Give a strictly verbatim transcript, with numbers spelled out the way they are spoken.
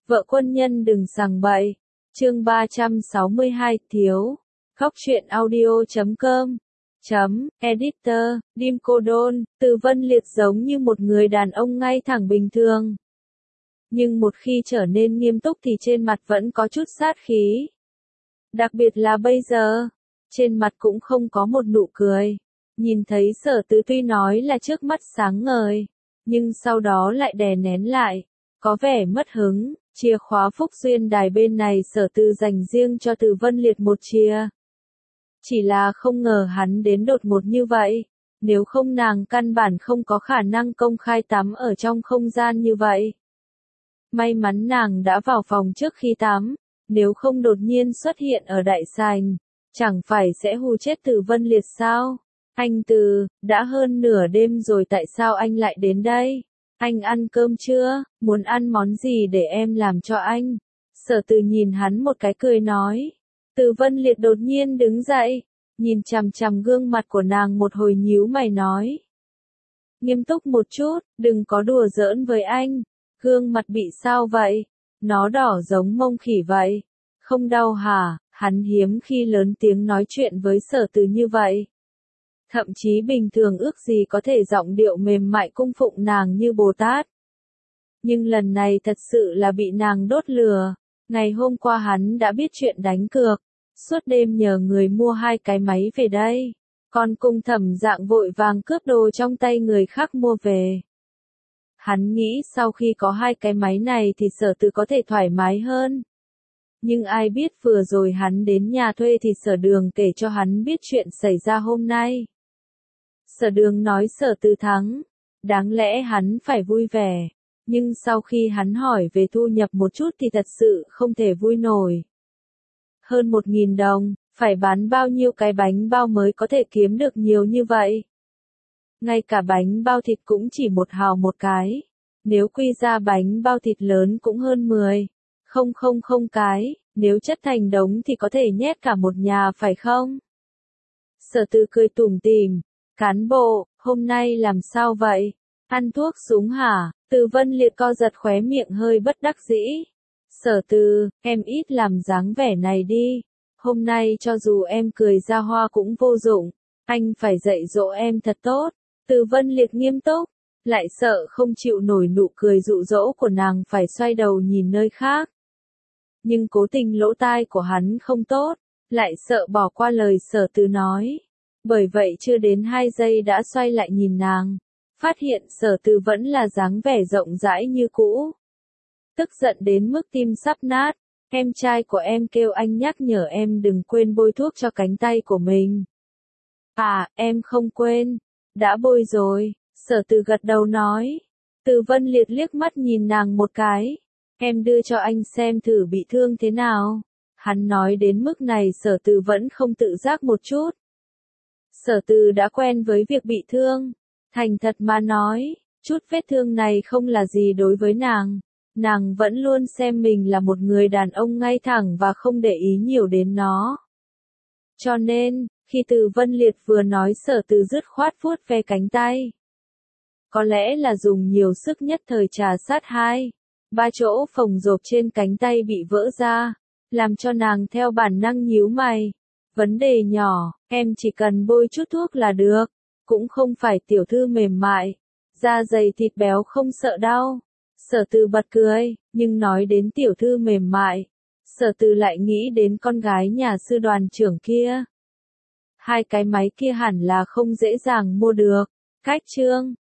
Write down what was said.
Vợ quân nhân đừng sằng bậy. Chương ba trăm sáu mươi hai thiếu. Góc truyện audio chấm com. Chấm, editor, Dim Cô Đôn, Từ Vân Liệt giống như một người đàn ông ngay thẳng bình thường. Nhưng một khi trở nên nghiêm túc thì trên mặt vẫn có chút sát khí. Đặc biệt là bây giờ, trên mặt cũng không có một nụ cười. Nhìn thấy Sở Từ tuy nói là trước mắt sáng ngời, nhưng sau đó lại đè nén lại, có vẻ mất hứng. Chìa khóa Phúc Duyên đài bên này Sở Từ dành riêng cho Từ Vân Liệt một chìa. Chỉ là không ngờ hắn đến đột ngột như vậy, nếu không nàng căn bản không có khả năng công khai tắm ở trong không gian như vậy. May mắn nàng đã vào phòng trước khi tắm, nếu không đột nhiên xuất hiện ở đại sảnh, chẳng phải sẽ hù chết Từ Vân Liệt sao? Anh Từ, đã hơn nửa đêm rồi tại sao anh lại đến đây? Anh ăn cơm chưa? Muốn ăn món gì để em làm cho anh? Sở Từ nhìn hắn một cái cười nói. Từ Vân Liệt đột nhiên đứng dậy, nhìn chằm chằm gương mặt của nàng một hồi nhíu mày nói. Nghiêm túc một chút, đừng có đùa giỡn với anh. Gương mặt bị sao vậy? Nó đỏ giống mông khỉ vậy. Không đau hả? Hắn hiếm khi lớn tiếng nói chuyện với Sở Từ như vậy. Thậm chí bình thường ước gì có thể giọng điệu mềm mại cung phụng nàng như Bồ Tát. Nhưng lần này thật sự là bị nàng đốt lừa. Ngày hôm qua hắn đã biết chuyện đánh cược, suốt đêm nhờ người mua hai cái máy về đây. Còn cung Thẩm Dạng vội vàng cướp đồ trong tay người khác mua về. Hắn nghĩ sau khi có hai cái máy này thì Sở Từ có thể thoải mái hơn. Nhưng ai biết vừa rồi hắn đến nhà thuê thì Sở Đường kể cho hắn biết chuyện xảy ra hôm nay. Sở Đường nói Sở Từ thắng, đáng lẽ hắn phải vui vẻ, nhưng sau khi hắn hỏi về thu nhập một chút thì thật sự không thể vui nổi. Hơn một nghìn đồng, phải bán bao nhiêu cái bánh bao mới có thể kiếm được nhiều như vậy? Ngay cả bánh bao thịt cũng chỉ một hào một cái, nếu quy ra bánh bao thịt lớn cũng hơn mười, không không không cái, nếu chất thành đống thì có thể nhét cả một nhà phải không? Sở Từ cười tủm tỉm. Cán bộ, hôm nay làm sao vậy? Ăn thuốc súng hả? Từ Vân Liệt co giật khóe miệng hơi bất đắc dĩ. Sở Từ, em ít làm dáng vẻ này đi. Hôm nay cho dù em cười ra hoa cũng vô dụng. Anh phải dạy dỗ em thật tốt. Từ Vân Liệt nghiêm túc, lại sợ không chịu nổi nụ cười dụ dỗ của nàng phải xoay đầu nhìn nơi khác. Nhưng cố tình lỗ tai của hắn không tốt, lại sợ bỏ qua lời Sở Từ nói. Bởi vậy chưa đến hai giây đã xoay lại nhìn nàng, phát hiện Sở Từ vẫn là dáng vẻ rộng rãi như cũ. Tức giận đến mức tim sắp nát, em trai của em kêu anh nhắc nhở em đừng quên bôi thuốc cho cánh tay của mình. À, em không quên, đã bôi rồi, Sở Từ gật đầu nói. Từ Vân Liệt liếc mắt nhìn nàng một cái, em đưa cho anh xem thử bị thương thế nào. Hắn nói đến mức này Sở Từ vẫn không tự giác một chút. Sở Từ đã quen với việc bị thương, thành thật mà nói, chút vết thương này không là gì đối với nàng, nàng vẫn luôn xem mình là một người đàn ông ngay thẳng và không để ý nhiều đến nó. Cho nên, khi Từ Vân Liệt vừa nói Sở Từ dứt khoát vuốt ve cánh tay. Có lẽ là dùng nhiều sức nhất thời trà sát hai, ba chỗ phồng rộp trên cánh tay bị vỡ ra, làm cho nàng theo bản năng nhíu mày. Vấn đề nhỏ, em chỉ cần bôi chút thuốc là được, cũng không phải tiểu thư mềm mại, da dày thịt béo không sợ đau. Sở Từ bật cười, nhưng nói đến tiểu thư mềm mại, Sở Từ lại nghĩ đến con gái nhà sư đoàn trưởng kia. Hai cái máy kia hẳn là không dễ dàng mua được. Cách chương